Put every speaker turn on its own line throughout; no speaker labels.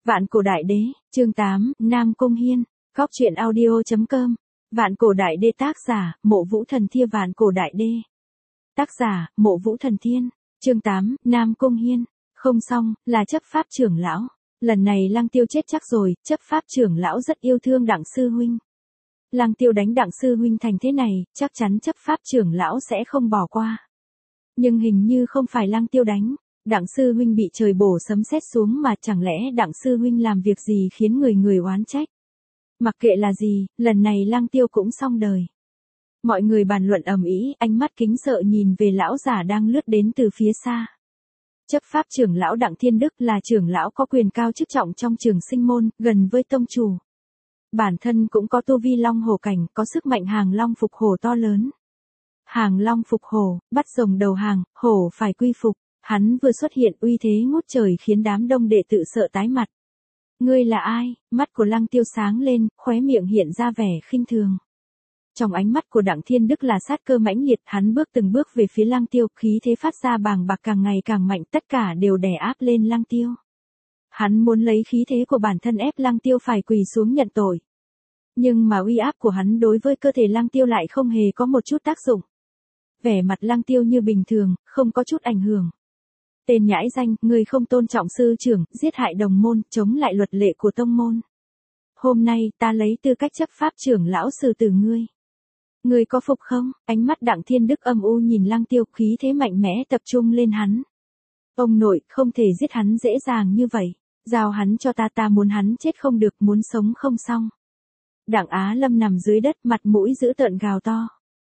Vạn Cổ Đại Đế, chương 8, Nam Cung Hiên, Góc truyện audio.com. Vạn Cổ Đại Đế tác giả, Mộ Vũ Thần Thiên. Vạn Cổ Đại Đế tác giả, Mộ Vũ Thần Thiên, chương 8, Nam Cung Hiên. Không xong, là chấp pháp trưởng lão. Lần này Lăng Tiêu chết chắc rồi, chấp pháp trưởng lão rất yêu thương Đặng sư huynh. Lăng Tiêu đánh Đặng sư huynh thành thế này, chắc chắn chấp pháp trưởng lão sẽ không bỏ qua. Nhưng hình như không phải Lăng Tiêu đánh. Đặng sư huynh bị trời bổ sấm sét xuống mà chẳng lẽ Đặng sư huynh làm việc gì khiến người oán trách. Mặc kệ là gì, lần này Lăng Tiêu cũng xong đời. Mọi người bàn luận ầm ĩ, ánh mắt kính sợ nhìn về lão giả đang lướt đến từ phía xa. Chấp pháp trưởng lão Đặng Thiên Đức là trưởng lão có quyền cao chức trọng trong Trường Sinh môn, gần với tông chủ. Bản thân cũng có tu vi long hổ cảnh, có sức mạnh hàng long phục hổ to lớn. Hàng long phục hổ, bắt rồng đầu hàng, hổ phải quy phục. Hắn vừa xuất hiện uy thế ngút trời khiến đám đông đệ tử sợ tái mặt. Ngươi là ai? Mắt của Lăng Tiêu sáng lên, khóe miệng hiện ra vẻ khinh thường. Trong ánh mắt của Đặng Thiên Đức là sát cơ mãnh liệt, hắn bước từng bước về phía Lăng Tiêu, khí thế phát ra bàng bạc càng ngày càng mạnh, tất cả đều đè áp lên Lăng Tiêu. Hắn muốn lấy khí thế của bản thân ép Lăng Tiêu phải quỳ xuống nhận tội. Nhưng mà uy áp của hắn đối với cơ thể Lăng Tiêu lại không hề có một chút tác dụng. Vẻ mặt Lăng Tiêu như bình thường, không có chút ảnh hưởng. Tên nhãi danh, người không tôn trọng sư trưởng, giết hại đồng môn, chống lại luật lệ của tông môn. Hôm nay, ta lấy tư cách chấp pháp trưởng lão xử tử ngươi. Ngươi có phục không? Ánh mắt Đặng Thiên Đức âm u nhìn Lăng Tiêu, khí thế mạnh mẽ tập trung lên hắn. Ông nội, không thể giết hắn dễ dàng như vậy. Giao hắn cho ta muốn hắn chết không được, muốn sống không xong. Đặng Á Lâm nằm dưới đất, mặt mũi dữ tợn gào to.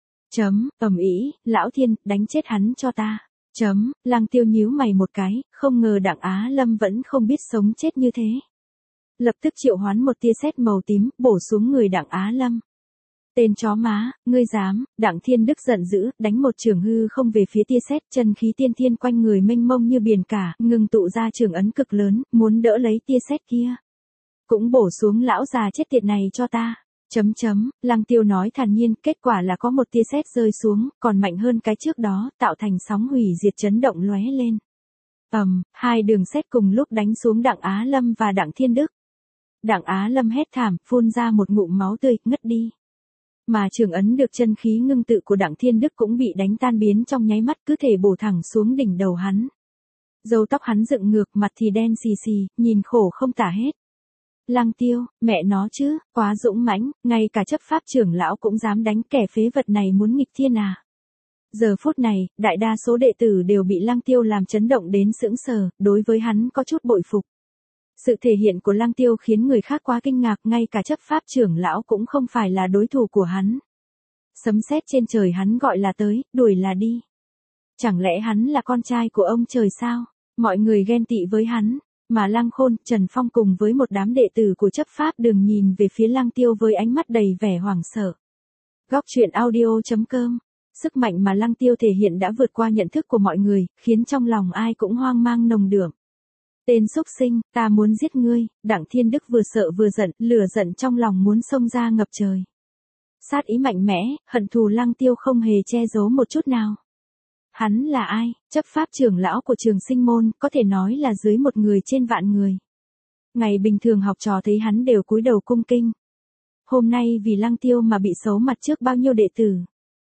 Ầm ĩ, lão Thiên, đánh chết hắn cho ta. Lăng Tiêu nhíu mày một cái, không ngờ Đặng Á Lâm vẫn không biết sống chết như thế. Lập tức triệu hoán một tia sét màu tím, bổ xuống người Đặng Á Lâm. Tên chó má, ngươi dám? Đặng Thiên Đức giận dữ, đánh một trường hư không về phía tia sét, chân khí tiên thiên quanh người mênh mông như biển cả, ngưng tụ ra trường ấn cực lớn, muốn đỡ lấy tia sét kia. Cũng bổ xuống lão già chết tiệt này cho ta. Lăng Tiêu nói thản nhiên, kết quả là có một tia sét rơi xuống, còn mạnh hơn cái trước đó, tạo thành sóng hủy diệt chấn động lóe lên. Hai đường sét cùng lúc đánh xuống Đặng Á Lâm và Đặng Thiên Đức. Đặng Á Lâm hét thảm, phun ra một ngụm máu tươi, ngất đi. Mà trường ấn được chân khí ngưng tự của Đặng Thiên Đức cũng bị đánh tan biến trong nháy mắt, cứ thể bổ thẳng xuống đỉnh đầu hắn. Râu tóc hắn dựng ngược, mặt thì đen xì xì, nhìn khổ không tả hết. Lăng Tiêu, mẹ nó chứ, quá dũng mãnh, ngay cả chấp pháp trưởng lão cũng dám đánh, kẻ phế vật này muốn nghịch thiên à. Giờ phút này, đại đa số đệ tử đều bị Lăng Tiêu làm chấn động đến sững sờ, đối với hắn có chút bội phục. Sự thể hiện của Lăng Tiêu khiến người khác quá kinh ngạc, ngay cả chấp pháp trưởng lão cũng không phải là đối thủ của hắn. Sấm sét trên trời hắn gọi là tới, đuổi là đi. Chẳng lẽ hắn là con trai của ông trời sao? Mọi người ghen tị với hắn. Mà Lăng Khôn, Trần Phong cùng với một đám đệ tử của chấp pháp đường nhìn về phía Lăng Tiêu với ánh mắt đầy vẻ hoảng sợ. Góc truyện audio.com. Sức mạnh mà Lăng Tiêu thể hiện đã vượt qua nhận thức của mọi người, khiến trong lòng ai cũng hoang mang nồng đượm. Tên xúc sinh, ta muốn giết ngươi. Đặng Thiên Đức vừa sợ vừa giận, lửa giận trong lòng muốn xông ra ngập trời. Sát ý mạnh mẽ, hận thù Lăng Tiêu không hề che giấu một chút nào. Hắn là ai? Chấp pháp trưởng lão của Trường Sinh môn, có thể nói là dưới một người trên vạn người. Ngày bình thường học trò thấy hắn đều cúi đầu cung kinh. Hôm nay vì Lăng Tiêu mà bị xấu mặt trước bao nhiêu đệ tử.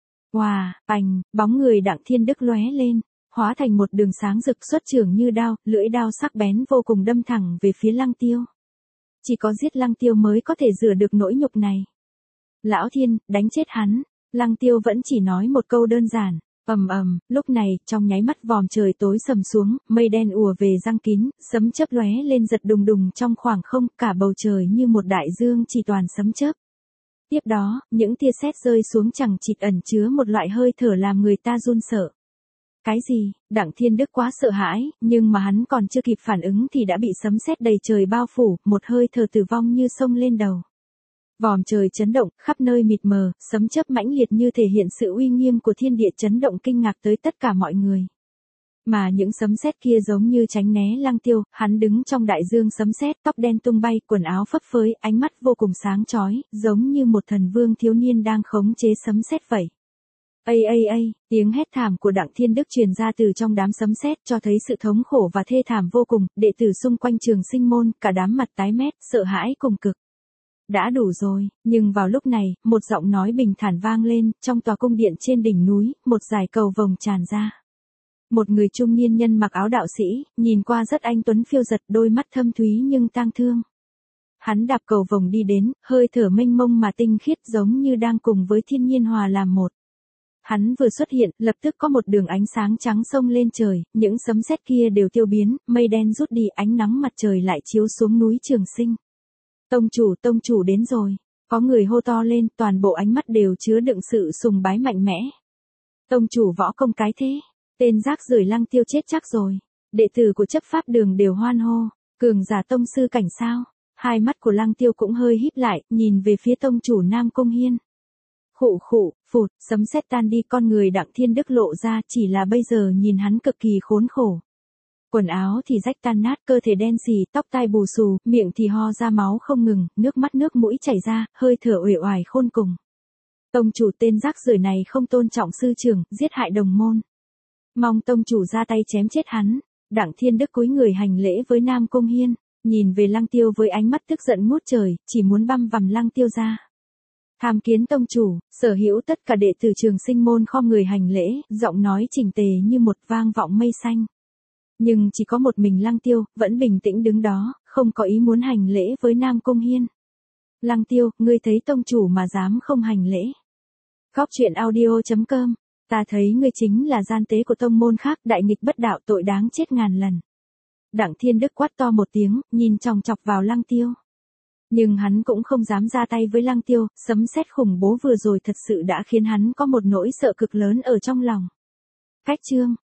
Bóng người Đặng Thiên Đức lóe lên, hóa thành một đường sáng rực xuất trưởng như đao, lưỡi đao sắc bén vô cùng đâm thẳng về phía Lăng Tiêu. Chỉ có giết Lăng Tiêu mới có thể rửa được nỗi nhục này. Lão Thiên, đánh chết hắn. Lăng Tiêu vẫn chỉ nói một câu đơn giản. Lúc này, trong nháy mắt vòm trời tối sầm xuống, mây đen ùa về giăng kín, sấm chớp lóe lên giật đùng đùng trong khoảng không, cả bầu trời như một đại dương chỉ toàn sấm chớp. Tiếp đó, những tia sét rơi xuống chẳng chịt ẩn chứa một loại hơi thở làm người ta run sợ. Cái gì? Đặng Thiên Đức quá sợ hãi, nhưng mà hắn còn chưa kịp phản ứng thì đã bị sấm sét đầy trời bao phủ, một hơi thở tử vong như xông lên đầu. Vòm trời chấn động, khắp nơi mịt mờ, sấm chớp mãnh liệt như thể hiện sự uy nghiêm của thiên địa chấn động kinh ngạc tới tất cả mọi người. Mà những sấm sét kia giống như tránh né Lăng Tiêu, hắn đứng trong đại dương sấm sét, tóc đen tung bay, quần áo phấp phới, ánh mắt vô cùng sáng chói, giống như một thần vương thiếu niên đang khống chế sấm sét vậy. Tiếng hét thảm của Đặng Thiên Đức truyền ra từ trong đám sấm sét cho thấy sự thống khổ và thê thảm vô cùng, đệ tử xung quanh Trường Sinh môn, cả đám mặt tái mét, sợ hãi cùng cực. Đã đủ rồi, nhưng vào lúc này, một giọng nói bình thản vang lên, trong tòa cung điện trên đỉnh núi, một dải cầu vồng tràn ra. Một người trung niên nhân mặc áo đạo sĩ, nhìn qua rất anh tuấn phiêu giật, đôi mắt thâm thúy nhưng tang thương. Hắn đạp cầu vồng đi đến, hơi thở mênh mông mà tinh khiết giống như đang cùng với thiên nhiên hòa làm một. Hắn vừa xuất hiện, lập tức có một đường ánh sáng trắng xông lên trời, những sấm sét kia đều tiêu biến, mây đen rút đi, ánh nắng mặt trời lại chiếu xuống núi Trường Sinh. Tông chủ đến rồi. Có người hô to lên, toàn bộ ánh mắt đều chứa đựng sự sùng bái mạnh mẽ. Tông chủ võ công cái thế, tên rác rưởi Lăng Tiêu chết chắc rồi. Đệ tử của chấp pháp đường đều hoan hô, cường giả tông sư cảnh sao? Hai mắt của Lăng Tiêu cũng hơi híp lại, nhìn về phía tông chủ Nam Cung Hiên. Phụt, sấm sét tan đi, con người Đặng Thiên Đức lộ ra, chỉ là bây giờ nhìn hắn cực kỳ khốn khổ. Quần áo thì rách tan nát, cơ thể đen xì, tóc tai bù xù, miệng thì ho ra máu không ngừng, nước mắt nước mũi chảy ra, hơi thở uể oải khôn cùng. Tông chủ tên rác rưởi này không tôn trọng sư trưởng, giết hại đồng môn. Mong tông chủ ra tay chém chết hắn. Đặng Thiên Đức cúi người hành lễ với Nam Cung Hiên, nhìn về Lăng Tiêu với ánh mắt tức giận ngút trời, chỉ muốn băm vằm Lăng Tiêu ra. Tham kiến tông chủ, sở hữu tất cả đệ tử Trường Sinh môn khom người hành lễ, giọng nói chỉnh tề như một vang vọng mây xanh. Nhưng chỉ có một mình Lăng Tiêu, vẫn bình tĩnh đứng đó, không có ý muốn hành lễ với Nam Cung Hiên. Lăng Tiêu, ngươi thấy tông chủ mà dám không hành lễ. Góc truyện audio.com, ta thấy ngươi chính là gian tế của tông môn khác, đại nghịch bất đạo, tội đáng chết ngàn lần. Đặng Thiên Đức quát to một tiếng, nhìn chòng chọc vào Lăng Tiêu. Nhưng hắn cũng không dám ra tay với Lăng Tiêu, sấm sét khủng bố vừa rồi thật sự đã khiến hắn có một nỗi sợ cực lớn ở trong lòng. Cách chương